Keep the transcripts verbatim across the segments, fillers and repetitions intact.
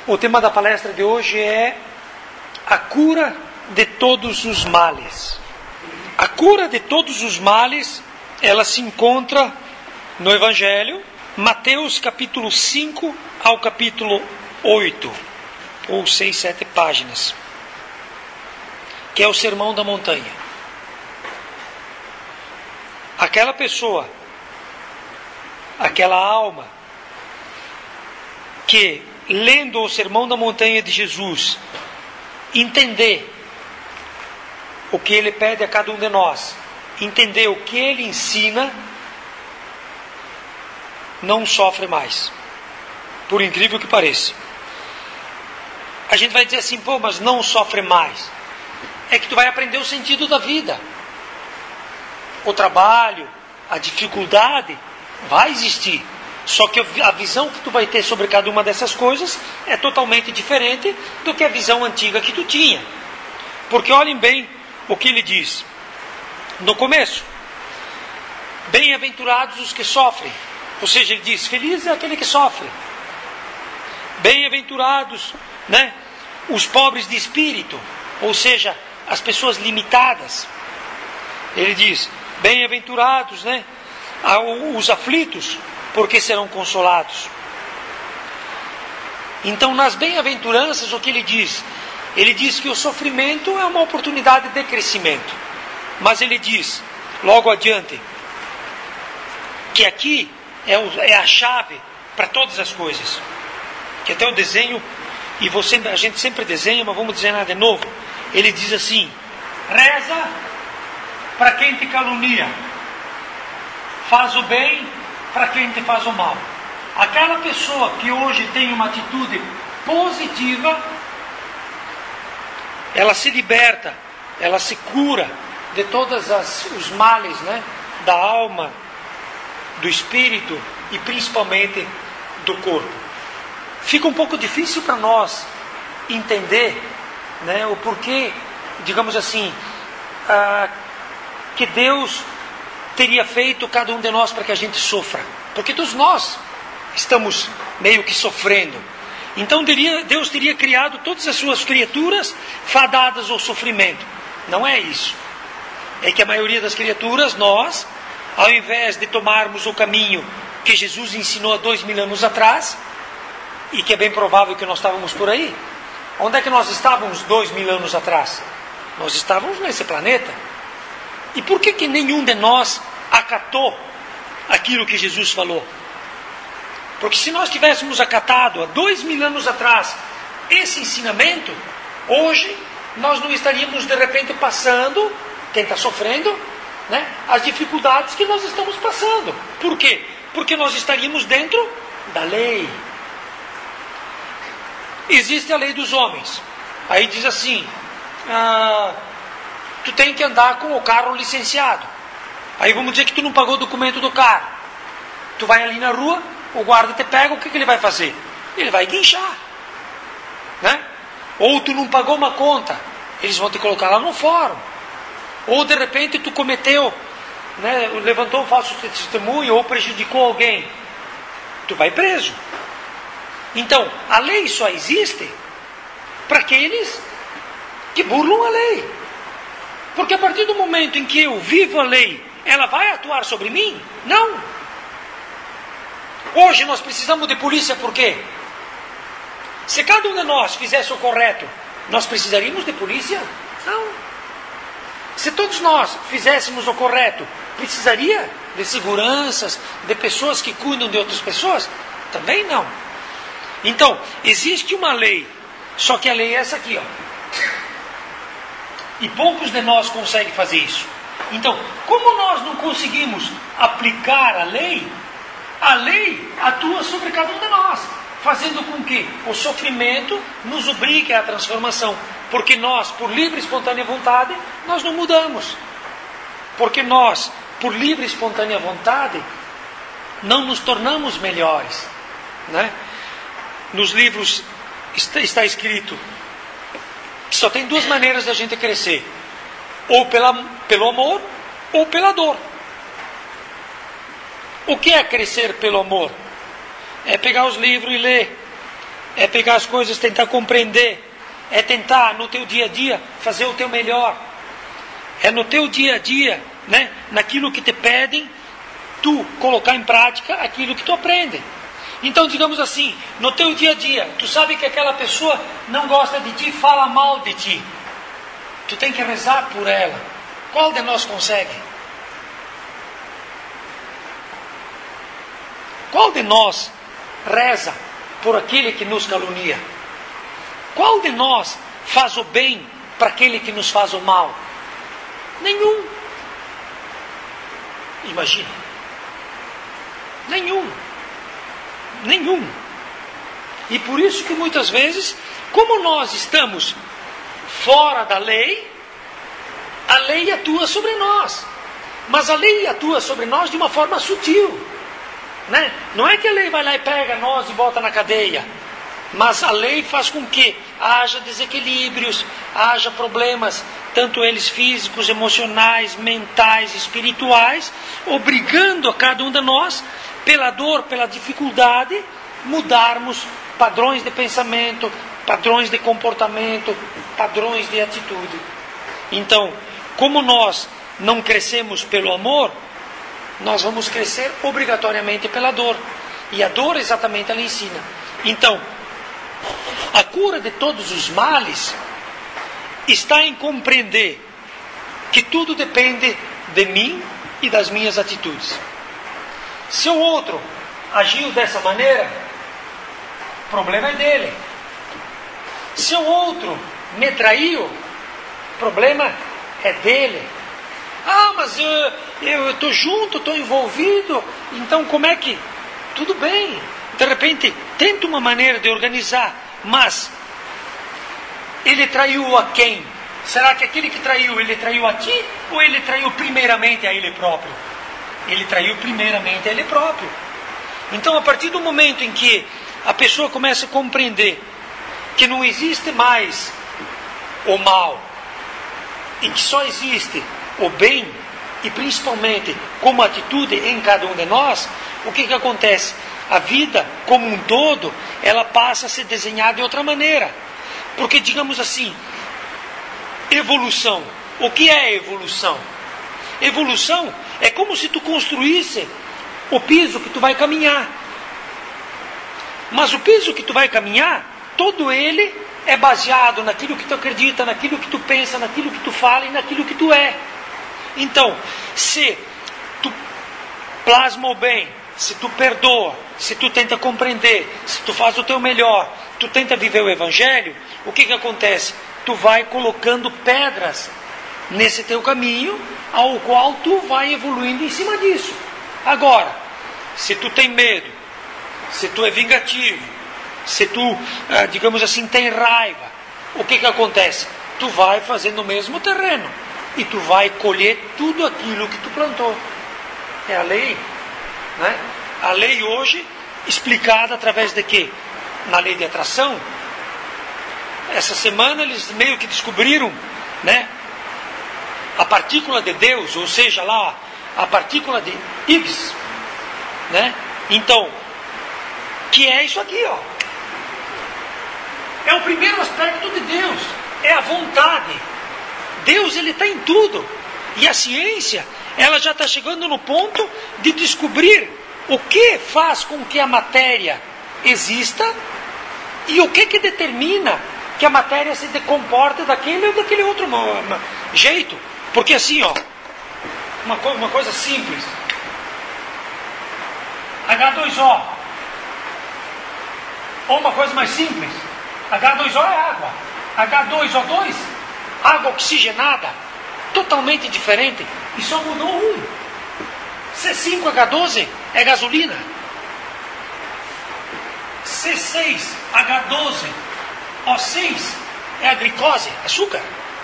O tema da palestra de hoje é a cura de todos os males. A cura de todos os males, ela se encontra no Evangelho, Mateus capítulo cinco ao capítulo oito, ou seis, sete páginas, que é o Sermão da Montanha. Aquela pessoa, aquela alma, que lendo o Sermão da Montanha de Jesus, entender o que ele pede a cada um de nós, entender o que ele ensina, não sofre mais, por incrível que pareça. A gente vai dizer assim, pô, mas não sofre mais. É que tu vai aprender o sentido da vida. O trabalho, a dificuldade vai existir. Só que a visão que tu vai ter sobre cada uma dessas coisas é totalmente diferente do que a visão antiga que tu tinha. Porque olhem bem o que ele diz no começo. Bem-aventurados os que sofrem. Ou seja, ele diz, feliz é aquele que sofre. Bem-aventurados, né, os pobres de espírito. Ou seja, as pessoas limitadas. Ele diz, bem-aventurados, né, os aflitos, porque serão consolados. Então, nas bem-aventuranças, o que ele diz? Ele diz que o sofrimento é uma oportunidade de crescimento. Mas ele diz, logo adiante, que aqui é, o, é a chave para todas as coisas. Que até o desenho, e você, a gente sempre desenha, mas vamos desenhar de novo. Ele diz assim, reza para quem te calunia, faz o bem para quem te faz o mal. Aquela pessoa que hoje tem uma atitude positiva, ela se liberta, ela se cura de todos os males, né, da alma, do espírito e principalmente do corpo. Fica um pouco difícil para nós entender, né, o porquê, digamos assim, ah, que Deus teria feito cada um de nós para que a gente sofra. Porque todos nós estamos meio que sofrendo. Então Deus teria criado todas as suas criaturas fadadas ao sofrimento. Não é isso. É que a maioria das criaturas, nós, ao invés de tomarmos o caminho que Jesus ensinou há dois mil anos atrás, e que é bem provável que nós estávamos por aí, onde é que nós estávamos dois mil anos atrás? Nós estávamos nesse planeta. E por que que nenhum de nós acatou aquilo que Jesus falou? Porque se nós tivéssemos acatado há dois mil anos atrás esse ensinamento, hoje nós não estaríamos de repente passando, quem está sofrendo, né, as dificuldades que nós estamos passando. Por quê? Porque nós estaríamos dentro da lei. Existe a lei dos homens. Aí diz assim, ah, tu tem que andar com o carro licenciado. Aí vamos dizer que tu não pagou o documento do carro. Tu vai ali na rua, o guarda te pega, o que, que ele vai fazer? Ele vai guinchar, né? Ou tu não pagou uma conta, eles vão te colocar lá no fórum. Ou de repente tu cometeu, né, levantou um falso testemunho ou prejudicou alguém, tu vai preso. Então, a lei só existe para aqueles que burlam a lei. Porque a partir do momento em que eu vivo a lei, ela vai atuar sobre mim? Não. Hoje nós precisamos de polícia por quê? Se cada um de nós fizesse o correto, nós precisaríamos de polícia? Não. Se todos nós fizéssemos o correto, precisaria de seguranças, de pessoas que cuidam de outras pessoas? Também não. Então, existe uma lei, só que a lei é essa aqui, ó. E poucos de nós conseguem fazer isso. Então, como nós não conseguimos aplicar a lei, a lei atua sobre cada um de nós, fazendo com que o sofrimento nos obrigue à transformação. Porque nós, por livre e espontânea vontade, nós não mudamos. Porque nós, por livre e espontânea vontade, não nos tornamos melhores, né? Nos livros está, está escrito que só tem duas maneiras da gente crescer. Ou pela, pelo amor, ou pela dor. O que é crescer pelo amor? É pegar os livros e ler. é pegar as coisas, tentar compreender, é tentar no teu dia a dia fazer o teu melhor, é no teu dia a dia, né, naquilo que te pedem, tu colocar em prática aquilo que tu aprende. Então, digamos assim, no teu dia a dia, tu sabe que aquela pessoa não gosta de ti, fala mal de ti. Tu tem que rezar por ela. Qual de nós consegue? Qual de nós reza por aquele que nos calunia? Qual de nós faz o bem para aquele que nos faz o mal? Nenhum. Imagina. Nenhum. Nenhum. E por isso que muitas vezes, como nós estamos fora da lei, a lei atua sobre nós. Mas a lei atua sobre nós de uma forma sutil, né? Não é que a lei vai lá e pega nós e bota na cadeia. Mas a lei faz com que haja desequilíbrios, haja problemas, tanto eles físicos, emocionais, mentais, espirituais, obrigando a cada um de nós, pela dor, pela dificuldade, mudarmos padrões de pensamento, padrões de comportamento, padrões de atitude. Então, como nós não crescemos pelo amor, nós vamos crescer obrigatoriamente pela dor. E a dor exatamente ela ensina. Então, a cura de todos os males está em compreender que tudo depende de mim e das minhas atitudes. Se o outro agiu dessa maneira, o problema é dele. Se o outro me traiu, o problema é dele. Ah, mas eu estou junto, estou envolvido, então como é que... Tudo bem, de repente tenta uma maneira de organizar, mas ele traiu a quem? Será que aquele que traiu, ele traiu a ti ou ele traiu primeiramente a ele próprio? Ele traiu primeiramente a ele próprio. Então, a partir do momento em que a pessoa começa a compreender que não existe mais o mal e que só existe o bem, e principalmente como atitude em cada um de nós, o que que acontece? A vida como um todo, ela passa a ser desenhada de outra maneira. Porque, digamos assim, evolução. O que é evolução? Evolução é como se tu construísse o piso que tu vai caminhar. Mas o piso que tu vai caminhar, todo ele é baseado naquilo que tu acredita, naquilo que tu pensa, naquilo que tu fala e naquilo que tu é. Então, se tu plasma o bem, se tu perdoa, se tu tenta compreender, se tu faz o teu melhor, tu tenta viver o Evangelho, o que que acontece? Tu vai colocando pedras nesse teu caminho, ao qual tu vai evoluindo em cima disso. Agora, se tu tem medo, se tu é vingativo, se tu, digamos assim, tem raiva, o que que acontece? Tu vai fazendo o mesmo terreno e tu vai colher tudo aquilo que tu plantou. É a lei, né? A lei hoje, explicada através de quê? Na lei de atração. Essa semana eles meio que descobriram, né, a partícula de Deus, ou seja, lá a partícula de Higgs, né? Então, que é isso aqui, ó. É o primeiro aspecto de Deus, é a vontade. Deus, ele está em tudo. E a ciência, ela já está chegando no ponto de descobrir o que faz com que a matéria exista e o que que determina que a matéria se comporte daquele ou daquele outro jeito. Porque assim, ó, uma, co- uma coisa simples. H dois O. Ou uma coisa mais simples. H dois O é água. H dois O dois, água oxigenada, totalmente diferente. E só mudou um. C cinco H doze é gasolina. C seis H doze O seis é a glicose, açúcar.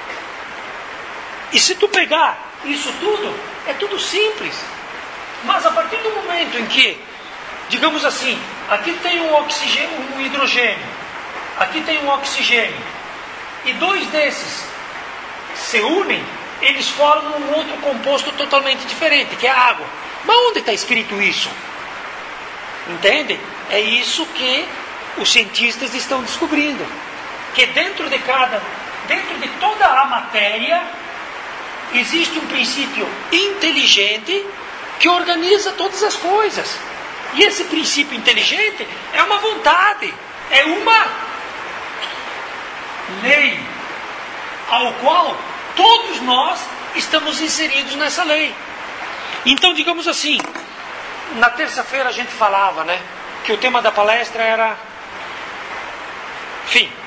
E se tu pegar isso tudo, é tudo simples. Mas a partir do momento em que, digamos assim, aqui tem um oxigênio, um hidrogênio, aqui tem um oxigênio, e dois desses se unem, eles formam um outro composto totalmente diferente, que é a água. Mas onde está escrito isso? Entende? É isso que os cientistas estão descobrindo que dentro de cada, dentro de toda a matéria, existe um princípio inteligente que organiza todas as coisas. E esse princípio inteligente é uma vontade, é uma lei, ao qual todos nós estamos inseridos nessa lei. Então, digamos assim, na terça-feira a gente falava, né, que o tema da palestra era, enfim,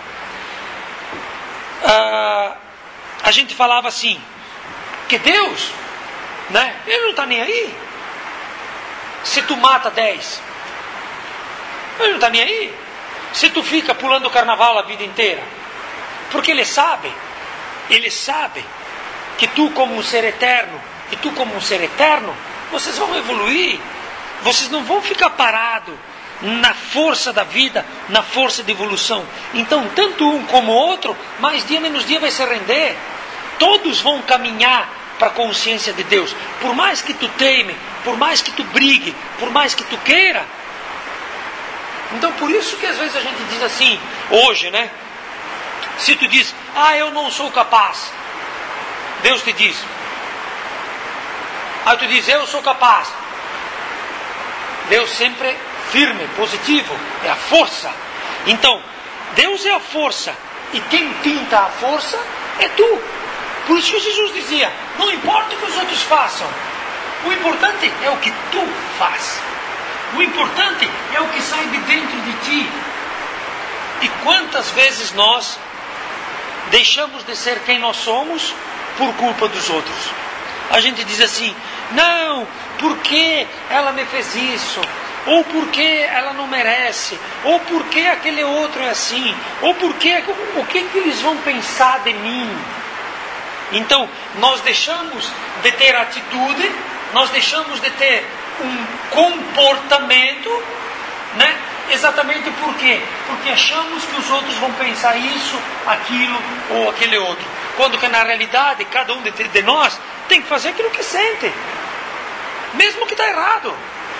uh, a gente falava assim, que Deus, né, Ele não está nem aí. Se tu mata dez, Ele não está nem aí. Se tu fica pulando o carnaval a vida inteira, porque Ele sabe, Ele sabe que tu como um ser eterno, e tu como um ser eterno, vocês vão evoluir, vocês não vão ficar parados na força da vida, na força de evolução. Então, tanto um como o outro, mais dia menos dia vai se render. Todos vão caminhar para a consciência de Deus. Por mais que tu teime, por mais que tu brigue, por mais que tu queira. Então, por isso que às vezes a gente diz assim, hoje, né? Se tu diz, ah, eu não sou capaz, Deus te diz. Aí tu diz, eu sou capaz. Deus sempre firme, positivo, é a força. Então, Deus é a força, e quem pinta a força é tu. Por isso que Jesus dizia, não importa o que os outros façam, o importante é o que tu faz. O importante é o que sai de dentro de ti. E quantas vezes nós deixamos de ser quem nós somos por culpa dos outros? A gente diz assim, não, porque ela me fez isso, ou porque ela não merece, ou porque aquele outro é assim, ou porque o que, que eles vão pensar de mim? Então, nós deixamos de ter atitude, nós deixamos de ter um comportamento, né? Exatamente por quê? Porque achamos que os outros vão pensar isso, aquilo ou aquele outro. Quando que na realidade, cada um de, de nós tem que fazer aquilo que sente, mesmo que está errado.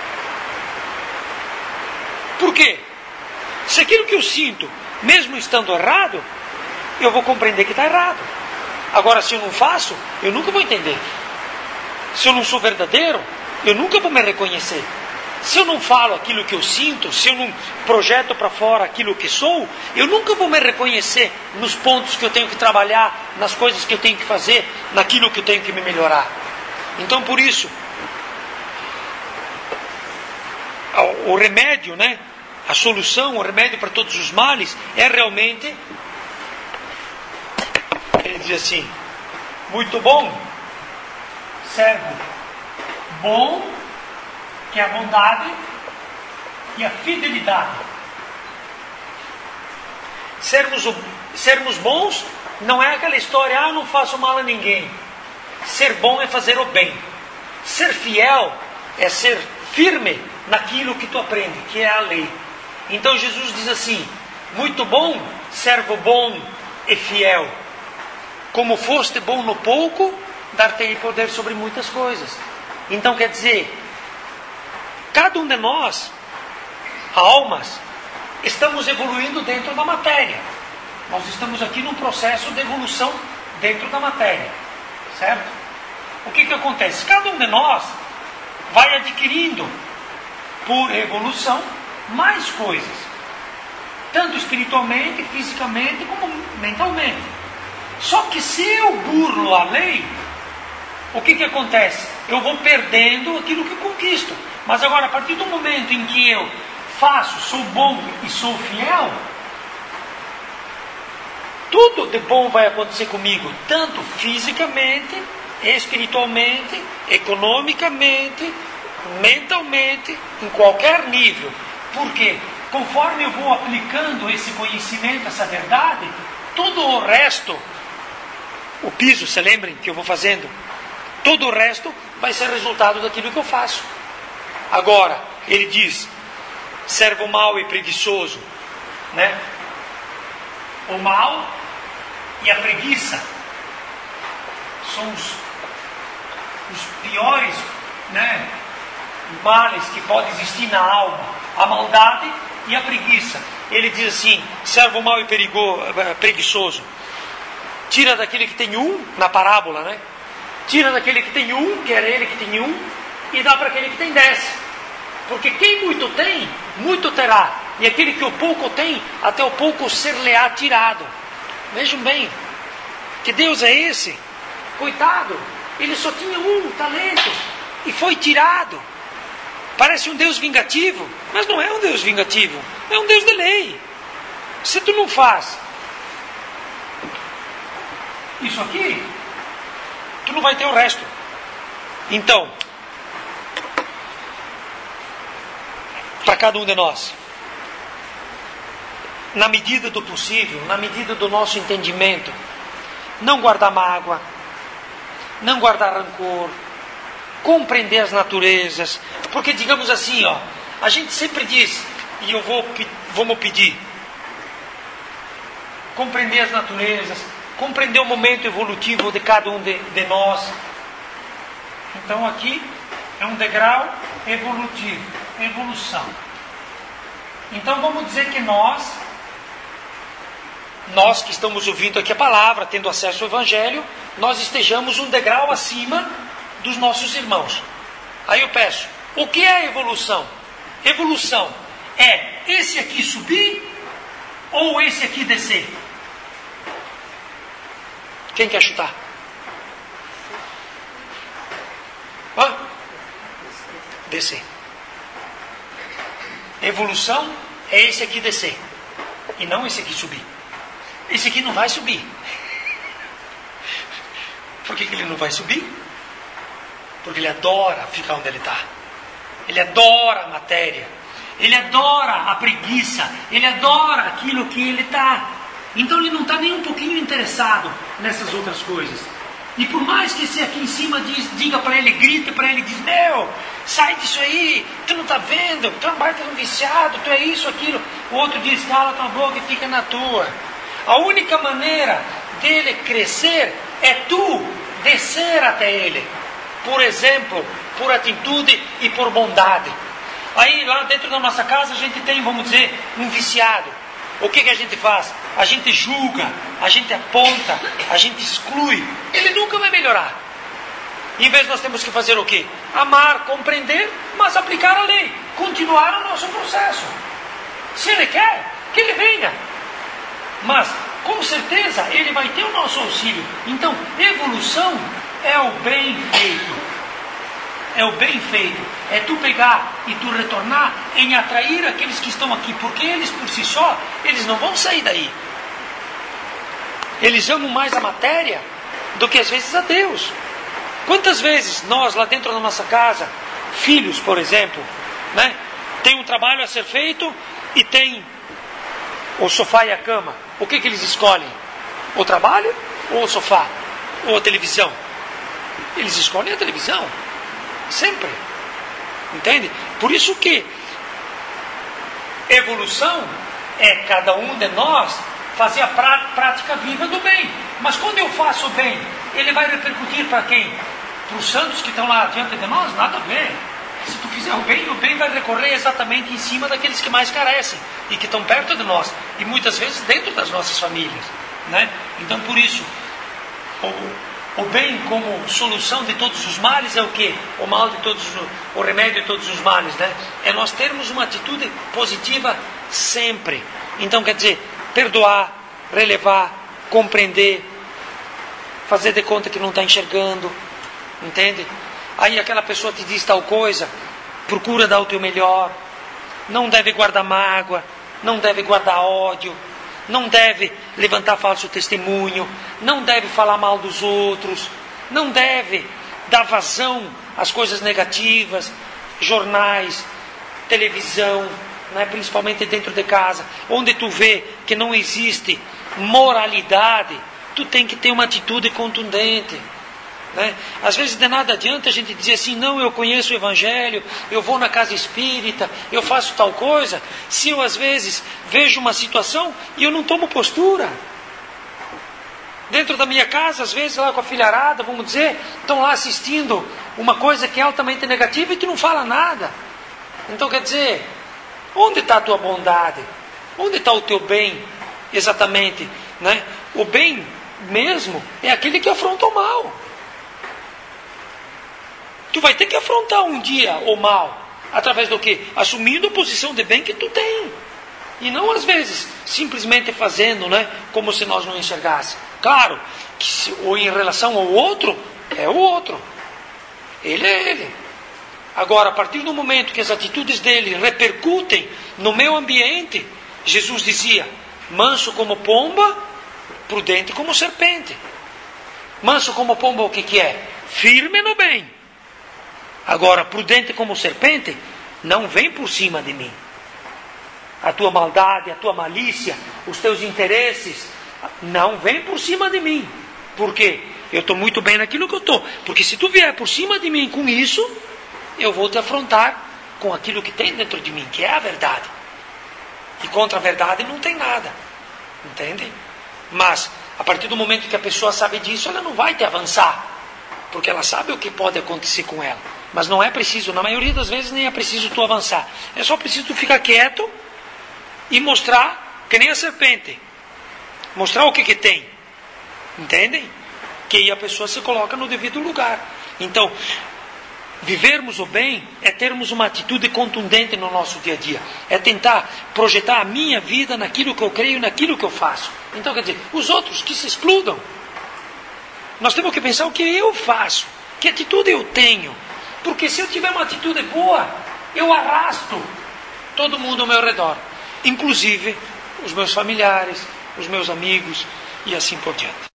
Por quê? Se aquilo que eu sinto, mesmo estando errado, eu vou compreender que está errado. Agora, se eu não faço, eu nunca vou entender. Se eu não sou verdadeiro, eu nunca vou me reconhecer. Se eu não falo aquilo que eu sinto, se eu não projeto para fora aquilo que sou, eu nunca vou me reconhecer nos pontos que eu tenho que trabalhar, nas coisas que eu tenho que fazer, naquilo que eu tenho que me melhorar. Então, por isso, o remédio, né? A solução, o remédio para todos os males é realmente, ele diz assim, muito bom, servo bom, que é a bondade e a fidelidade. Sermos, sermos bons não é aquela história, ah, eu não faço mal a ninguém. Ser bom é fazer o bem. Ser fiel é ser firme naquilo que tu aprende, que é a lei. Então Jesus diz assim, muito bom, servo bom e fiel. Como foste bom no pouco, dar-te-ei poder sobre muitas coisas. Então quer dizer, cada um de nós, almas, estamos evoluindo dentro da matéria. Nós estamos aqui num processo de evolução dentro da matéria. Certo? O que que acontece? Cada um de nós vai adquirindo, por evolução, mais coisas. Tanto espiritualmente, fisicamente, como mentalmente. Só que se eu burlo a lei, o que que acontece? Eu vou perdendo aquilo que conquisto. Mas agora, a partir do momento em que eu faço, sou bom e sou fiel, tudo de bom vai acontecer comigo, tanto fisicamente, espiritualmente, economicamente, mentalmente, em qualquer nível. Por quê? Conforme eu vou aplicando esse conhecimento, essa verdade, tudo o resto, o piso, se lembrem que eu vou fazendo, todo o resto vai ser resultado daquilo que eu faço. Agora, ele diz, servo mau e preguiçoso, né? O mal e a preguiça são os, os piores, né, males que podem existir na alma. A maldade E a preguiça? Ele diz assim, servo mau e perigo, preguiçoso. Tira daquele que tem um, na parábola, né? Tira daquele que tem um, que era ele que tem um, e dá para aquele que tem dez. Porque quem muito tem, muito terá. E aquele que o pouco tem, até o pouco ser-lhe-á tirado. Vejam bem, que Deus é esse? Coitado, ele só tinha um talento e foi tirado. Parece um Deus vingativo, mas não é um Deus vingativo, é um Deus de lei. Se tu não faz isso aqui, tu não vai ter o resto. Então, para cada um de nós, na medida do possível, na medida do nosso entendimento, não guardar mágoa, não guardar rancor, compreender as naturezas, porque digamos assim, ó, a gente sempre diz, e eu vou, vamos pedir, compreender as naturezas, compreender o momento evolutivo de cada um de, de nós. Então aqui é um degrau evolutivo, evolução. Então vamos dizer que nós, nós que estamos ouvindo aqui a palavra, tendo acesso ao Evangelho, nós estejamos um degrau acima dos nossos irmãos. Aí eu peço, o que é evolução? Evolução é esse aqui subir ou esse aqui descer? Quem quer chutar? Hã? Descer. Evolução é esse aqui descer e não esse aqui subir. Esse aqui não vai subir. Por que que ele não vai subir? Porque ele adora ficar onde ele está. Ele adora a matéria. Ele adora a preguiça. Ele adora aquilo que ele está. Então ele não está nem um pouquinho interessado nessas outras coisas. E por mais que esse aqui em cima diz, diga para ele, grita para ele, diz, meu, sai disso aí, tu não está vendo, tu é um baita um viciado, tu é isso, aquilo. O outro diz, cala tua boca e fica na tua. A única maneira dele crescer é tu descer até ele. Por exemplo, por atitude e por bondade. Aí lá dentro da nossa casa a gente tem, vamos dizer, um viciado. O que, que a gente faz? A gente julga, a gente aponta, a gente exclui. Ele nunca vai melhorar. Em vez nós temos que fazer o quê? Amar, compreender, mas aplicar a lei. Continuar o nosso processo. Se ele quer, que ele venha. Mas, com certeza, ele vai ter o nosso auxílio. Então, evolução é o bem feito. É o bem feito. É tu pegar e tu retornar em atrair aqueles que estão aqui. Porque eles, por si só, eles não vão sair daí. Eles amam mais a matéria do que às vezes a Deus. Quantas vezes nós, lá dentro da nossa casa, filhos, por exemplo, né, tem um trabalho a ser feito e tem o sofá e a cama. O que, que eles escolhem? O trabalho ou o sofá? Ou a televisão? Eles escolhem a televisão. Sempre. Entende? Por isso que evolução é cada um de nós fazer a prática viva do bem. Mas quando eu faço o bem, ele vai repercutir para quem? Para os santos que estão lá diante de nós? Nada a ver. Se tu fizer o bem, o bem vai recorrer exatamente em cima daqueles que mais carecem e que estão perto de nós. E muitas vezes dentro das nossas famílias. Né? Então por isso, o, o bem como solução de todos os males é o quê? O mal de todos, o remédio de todos os males. Né? É nós termos uma atitude positiva sempre. Então quer dizer, perdoar, relevar, compreender, fazer de conta que não está enxergando. Entende? Aí aquela pessoa te diz tal coisa, procura dar o teu melhor. Não deve guardar mágoa, não deve guardar ódio, não deve levantar falso testemunho, não deve falar mal dos outros, não deve dar vazão às coisas negativas, jornais, televisão, né, principalmente dentro de casa, onde tu vê que não existe moralidade, tu tem que ter uma atitude contundente. Né? Às vezes de nada adianta a gente dizer assim, não, eu conheço o Evangelho, eu vou na casa espírita, eu faço tal coisa, se eu às vezes vejo uma situação e eu não tomo postura. Dentro da minha casa, às vezes lá com a filharada, vamos dizer, estão lá assistindo uma coisa que é altamente negativa e que não fala nada. Então quer dizer, Onde está a tua bondade? Onde está o teu bem? Exatamente, né? O bem mesmo é aquele que afronta o mal. Tu vai ter que afrontar um dia o mal. Através do quê? Assumindo a posição de bem que tu tem. E não às vezes simplesmente fazendo, né, como se nós não enxergássemos. Claro, que se, ou em relação ao outro, é o outro. Ele é ele. Agora, a partir do momento que as atitudes dele repercutem no meu ambiente, Jesus dizia, manso como pomba, prudente como serpente. Manso como pomba o que, que é? Firme no bem. Agora, prudente como serpente, não vem por cima de mim. A tua maldade, a tua malícia, os teus interesses, não vem por cima de mim. Por quê? Eu estou muito bem naquilo que eu estou. Porque se tu vier por cima de mim com isso, eu vou te afrontar com aquilo que tem dentro de mim, que é a verdade. E contra a verdade não tem nada. Entende? Mas, a partir do momento que a pessoa sabe disso, ela não vai te avançar. Porque ela sabe o que pode acontecer com ela. Mas não é preciso, na maioria das vezes nem é preciso tu avançar. É só preciso tu ficar quieto e mostrar, que nem a serpente. Mostrar o que que tem. Entendem? Que aí a pessoa se coloca no devido lugar. Então, vivermos o bem é termos uma atitude contundente no nosso dia a dia. É tentar projetar a minha vida naquilo que eu creio, naquilo que eu faço. Então, quer dizer, os outros que se explodam. Nós temos que pensar o que eu faço. Que atitude eu tenho. Porque se eu tiver uma atitude boa, eu arrasto todo mundo ao meu redor. Inclusive os meus familiares, os meus amigos e assim por diante.